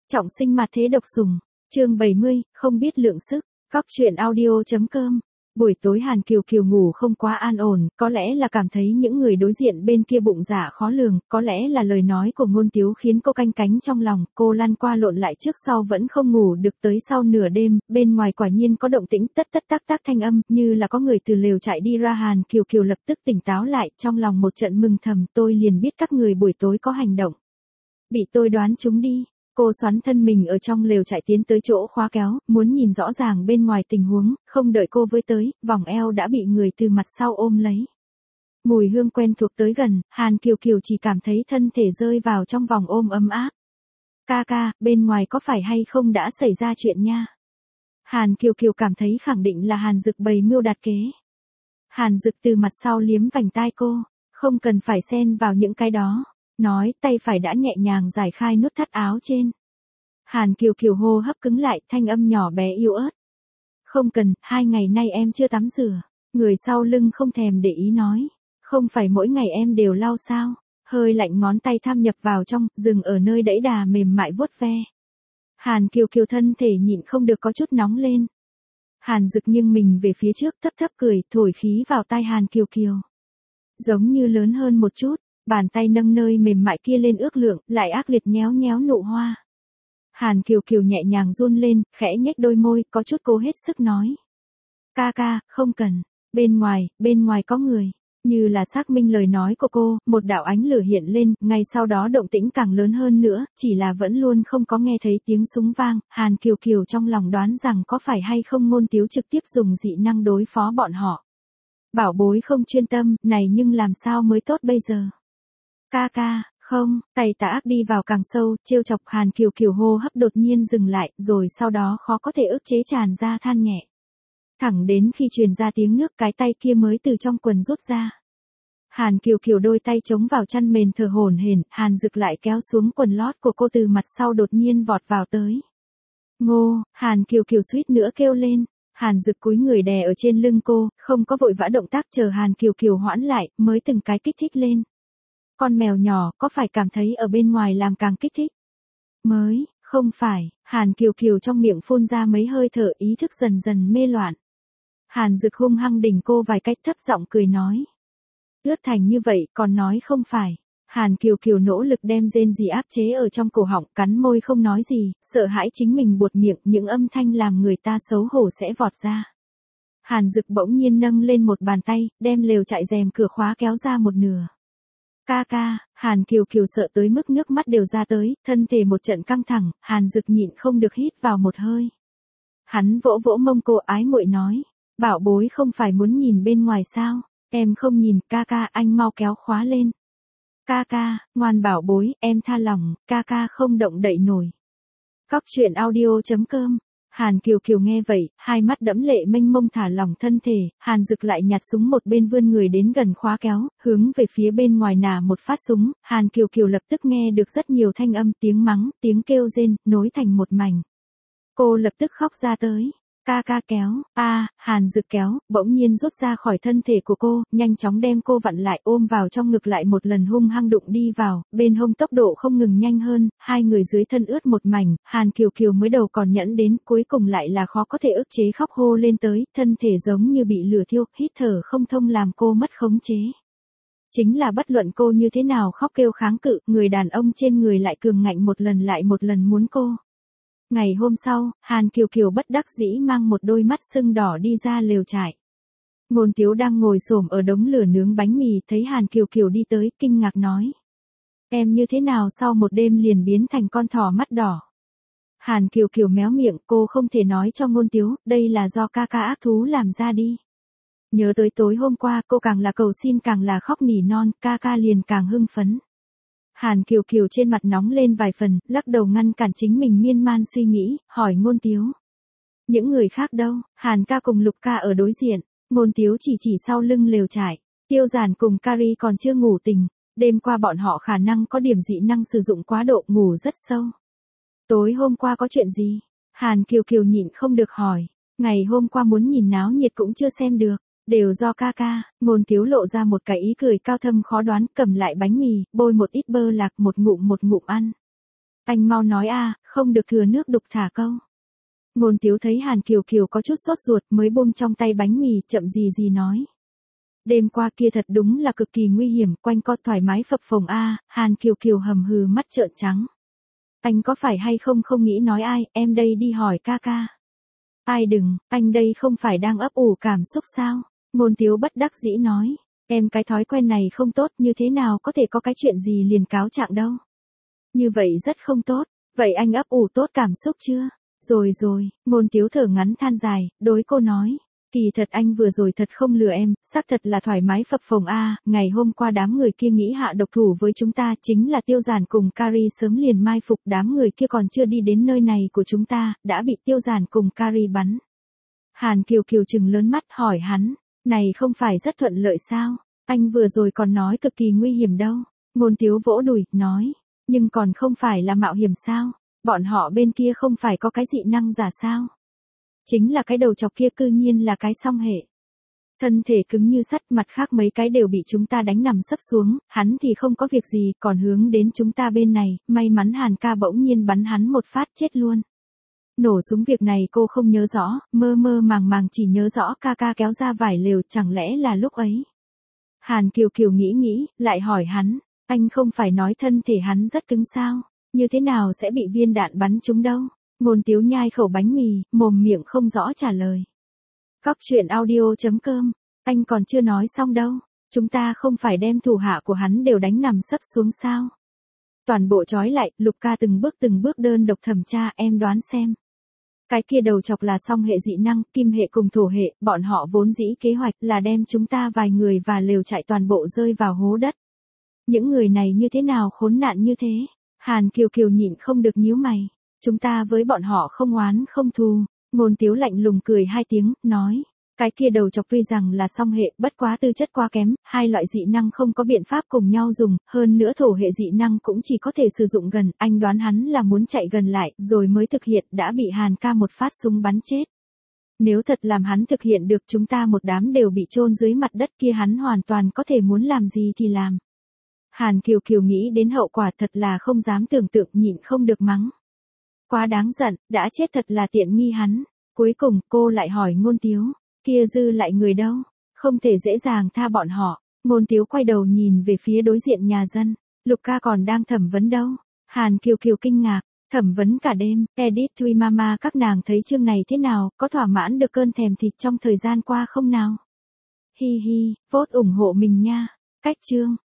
Trọng sinh mặt thế độc sủng, chương 70, không biết lượng sức, góc truyện audio.com. Buổi tối Hàn Kiều Kiều ngủ không quá an ổn, có lẽ là cảm thấy những người đối diện bên kia bụng dạ khó lường, có lẽ là lời nói của Ngôn Tiếu khiến cô canh cánh trong lòng, cô lăn qua lộn lại trước sau vẫn không ngủ được. Tới sau nửa đêm, bên ngoài quả nhiên có động tĩnh tất tất tác tác thanh âm, như là có người từ lều chạy đi ra. Hàn Kiều Kiều lập tức tỉnh táo lại, trong lòng một trận mừng thầm, tôi liền biết các người buổi tối có hành động. Bị tôi đoán trúng đi. Cô xoắn thân mình ở trong lều chạy tiến tới chỗ khóa kéo, muốn nhìn rõ ràng bên ngoài tình huống, không đợi cô với tới, vòng eo đã bị người từ mặt sau ôm lấy. Mùi hương quen thuộc tới gần, Hàn Kiều Kiều chỉ cảm thấy thân thể rơi vào trong vòng ôm ấm áp. Ca ca, bên ngoài có phải hay không đã xảy ra chuyện nha? Hàn Kiều Kiều cảm thấy khẳng định là Hàn Dực bày mưu đặt kế. Hàn Dực từ mặt sau liếm vành tai cô, không cần phải xen vào những cái đó. Nói, tay phải đã nhẹ nhàng giải khai nút thắt áo trên. Hàn Kiều Kiều hô hấp cứng lại, thanh âm nhỏ bé yếu ớt. Không cần, 2 ngày nay em chưa tắm rửa. Người sau lưng không thèm để ý nói. Không phải mỗi ngày em đều lau sao? Hơi lạnh ngón tay tham nhập vào trong, dừng ở nơi đẫy đà mềm mại vuốt ve. Hàn Kiều Kiều thân thể nhịn không được có chút nóng lên. Hàn Dực nghiêng mình về phía trước, thấp thấp cười, thổi khí vào tai Hàn Kiều Kiều. Giống như lớn hơn một chút. Bàn tay nâng nơi mềm mại kia lên ước lượng, lại ác liệt nhéo nhéo nụ hoa. Hàn Kiều Kiều nhẹ nhàng run lên, khẽ nhếch đôi môi, có chút cố hết sức nói. Ca ca, không cần, bên ngoài có người. Như là xác minh lời nói của cô, một đạo ánh lửa hiện lên, ngay sau đó động tĩnh càng lớn hơn nữa, chỉ là vẫn luôn không có nghe thấy tiếng súng vang. Hàn Kiều Kiều trong lòng đoán rằng có phải hay không Ngôn Tiếu trực tiếp dùng dị năng đối phó bọn họ. Bảo bối không chuyên tâm, này nhưng làm sao mới tốt bây giờ? Ca ca, không, tay tà ác đi vào càng sâu, trêu chọc. Hàn Kiều Kiều hô hấp đột nhiên dừng lại, rồi sau đó khó có thể ức chế tràn ra than nhẹ. Thẳng đến khi truyền ra tiếng nước, cái tay kia mới từ trong quần rút ra. Hàn Kiều Kiều đôi tay chống vào chăn mền thở hổn hển, Hàn Dực lại kéo xuống quần lót của cô từ mặt sau đột nhiên vọt vào tới. Ngô, Hàn Kiều Kiều suýt nữa kêu lên. Hàn Dực cúi người đè ở trên lưng cô, không có vội vã động tác, chờ Hàn Kiều Kiều hoãn lại, mới từng cái kích thích lên. Con mèo nhỏ có phải cảm thấy ở bên ngoài làm càng kích thích? Mới, không phải, Hàn Kiều Kiều trong miệng phun ra mấy hơi thở, ý thức dần dần mê loạn. Hàn Dực hung hăng đỉnh cô vài cách, thấp giọng cười nói. Ướt thành như vậy còn nói không phải. Hàn Kiều Kiều nỗ lực đem rên rỉ áp chế ở trong cổ họng, cắn môi không nói gì, sợ hãi chính mình buột miệng, những âm thanh làm người ta xấu hổ sẽ vọt ra. Hàn Dực bỗng nhiên nâng lên một bàn tay, đem lều chạy rèm cửa khóa kéo ra một nửa. Ca ca, Hàn Kiều Kiều sợ tới mức nước mắt đều ra tới, thân thể một trận căng thẳng, Hàn Dực nhịn không được hít vào một hơi. Hắn vỗ vỗ mông cô, ái muội nói, bảo bối không phải muốn nhìn bên ngoài sao, em không nhìn. Ca ca, anh mau kéo khóa lên. Ca ca, ngoan bảo bối, em tha lòng, ca ca không động đậy nổi. Góc truyện audio.com. Hàn Kiều Kiều nghe vậy, hai mắt đẫm lệ mênh mông thả lỏng thân thể, Hàn Dực lại nhặt súng một bên vươn người đến gần khóa kéo, hướng về phía bên ngoài nả một phát súng. Hàn Kiều Kiều lập tức nghe được rất nhiều thanh âm, tiếng mắng, tiếng kêu rên, nối thành một mảnh. Cô lập tức khóc ra tới. Ca ca kéo, Hàn Dực kéo, bỗng nhiên rút ra khỏi thân thể của cô, nhanh chóng đem cô vặn lại, ôm vào trong ngực, lại một lần hung hăng đụng đi vào, bên hông tốc độ không ngừng nhanh hơn, hai người dưới thân ướt một mảnh. Hàn Kiều Kiều mới đầu còn nhẫn đến, cuối cùng lại là khó có thể ức chế khóc hô lên tới, thân thể giống như bị lửa thiêu, hít thở không thông làm cô mất khống chế. Chính là bất luận cô như thế nào khóc kêu kháng cự, người đàn ông trên người lại cường ngạnh một lần lại một lần muốn cô. Ngày hôm sau, Hàn Kiều Kiều bất đắc dĩ mang một đôi mắt sưng đỏ đi ra lều trại. Ngôn Tiếu đang ngồi xổm ở đống lửa nướng bánh mì, thấy Hàn Kiều Kiều đi tới, kinh ngạc nói. Em như thế nào sau một đêm liền biến thành con thỏ mắt đỏ? Hàn Kiều Kiều méo miệng, cô không thể nói cho Ngôn Tiếu, đây là do ca ca ác thú làm ra đi. Nhớ tới tối hôm qua, cô càng là cầu xin càng là khóc nỉ non, ca ca liền càng hưng phấn. Hàn Kiều Kiều trên mặt nóng lên vài phần, lắc đầu ngăn cản chính mình miên man suy nghĩ, hỏi Ngôn Tiếu. Những người khác đâu? Hàn ca cùng Lục ca ở đối diện. Ngôn Tiếu chỉ sau lưng lều trại. Tiêu Giản cùng Carrie còn chưa ngủ tỉnh. Đêm qua bọn họ khả năng có điểm dị năng sử dụng quá độ, ngủ rất sâu. Tối hôm qua có chuyện gì? Hàn Kiều Kiều nhịn không được hỏi. Ngày hôm qua muốn nhìn náo nhiệt cũng chưa xem được. Đều do ca ca. Ngôn Tiếu lộ ra một cái ý cười cao thâm khó đoán, cầm lại bánh mì, bôi một ít bơ lạc, một ngụm ăn. Anh mau nói a, không được thừa nước đục thả câu. Ngôn Tiếu thấy Hàn Kiều Kiều có chút sốt ruột mới buông trong tay bánh mì, chậm gì nói. Đêm qua kia thật đúng là cực kỳ nguy hiểm, quanh co thoải mái phập phồng a. Hàn Kiều Kiều hầm hừ mắt trợn trắng. Anh có phải hay không không nghĩ nói ai, em đây đi hỏi ca ca. Ai đừng, anh đây không phải đang ấp ủ cảm xúc sao? Ngôn Tiếu bất đắc dĩ nói. Em cái thói quen này không tốt, như thế nào có thể có cái chuyện gì liền cáo trạng đâu. Như vậy rất không tốt, vậy anh ấp ủ tốt cảm xúc chưa? Rồi, Ngôn Tiếu thở ngắn than dài, đối cô nói. Kỳ thật anh vừa rồi thật không lừa em, xác thật là thoải mái phập phồng a. Ngày hôm qua đám người kia nghĩ hạ độc thủ với chúng ta, chính là Tiêu Giản cùng Carrie sớm liền mai phục, đám người kia còn chưa đi đến nơi này của chúng ta, đã bị Tiêu Giản cùng Carrie bắn. Hàn Kiều Kiều trừng lớn mắt hỏi hắn, này không phải rất thuận lợi sao? Anh vừa rồi còn nói cực kỳ nguy hiểm đâu. Ngôn Tiếu vỗ đùi, nói, nhưng còn không phải là mạo hiểm sao? Bọn họ bên kia không phải có cái dị năng giả sao? Chính là cái đầu chọc kia cư nhiên là cái song hệ. Thân thể cứng như sắt, mặt khác mấy cái đều bị chúng ta đánh nằm sấp xuống, hắn thì không có việc gì, còn hướng đến chúng ta bên này, may mắn Hàn ca bỗng nhiên bắn hắn một phát chết luôn. Nổ súng việc này cô không nhớ rõ, mơ màng chỉ nhớ rõ ca ca kéo ra vải lều, chẳng lẽ là lúc ấy. Hàn Kiều Kiều nghĩ, lại hỏi hắn, anh không phải nói thân thể hắn rất cứng sao, như thế nào sẽ bị viên đạn bắn trúng đâu? Ngôn Tiếu nhai khẩu bánh mì, mồm miệng không rõ trả lời. Góc truyện audio.com, anh còn chưa nói xong đâu, chúng ta không phải đem thủ hạ của hắn đều đánh nằm sấp xuống sao? Toàn bộ trói lại, Lục ca từng bước đơn độc thẩm tra, em đoán xem. Cái kia đầu chọc là song hệ dị năng, kim hệ cùng thổ hệ, bọn họ vốn dĩ kế hoạch là đem chúng ta vài người và lều trại toàn bộ rơi vào hố đất. Những người này như thế nào khốn nạn như thế? Hàn Kiều Kiều nhịn không được nhíu mày. Chúng ta với bọn họ không oán không thù. Ngôn Tiếu lạnh lùng cười hai tiếng, nói. Cái kia đầu chọc tuy rằng là song hệ, bất quá tư chất quá kém, hai loại dị năng không có biện pháp cùng nhau dùng, hơn nữa thổ hệ dị năng cũng chỉ có thể sử dụng gần, anh đoán hắn là muốn chạy gần lại, rồi mới thực hiện, đã bị Hàn ca một phát súng bắn chết. Nếu thật làm hắn thực hiện được, chúng ta một đám đều bị chôn dưới mặt đất kia, hắn hoàn toàn có thể muốn làm gì thì làm. Hàn Kiều Kiều nghĩ đến hậu quả thật là không dám tưởng tượng, nhịn không được mắng. Quá đáng giận, đã chết thật là tiện nghi hắn. Cuối cùng cô lại hỏi Ngôn Tiếu, kia dư lại người đâu? Không thể dễ dàng tha bọn họ. Ngôn Tiếu quay đầu nhìn về phía đối diện nhà dân. Lục ca còn đang thẩm vấn đâu? Hàn Kiều Kiều kinh ngạc, thẩm vấn cả đêm. Edit Thuy Mama các nàng thấy chương này thế nào, có thỏa mãn được cơn thèm thịt trong thời gian qua không nào? Hi hi, vote ủng hộ mình nha. Cách chương.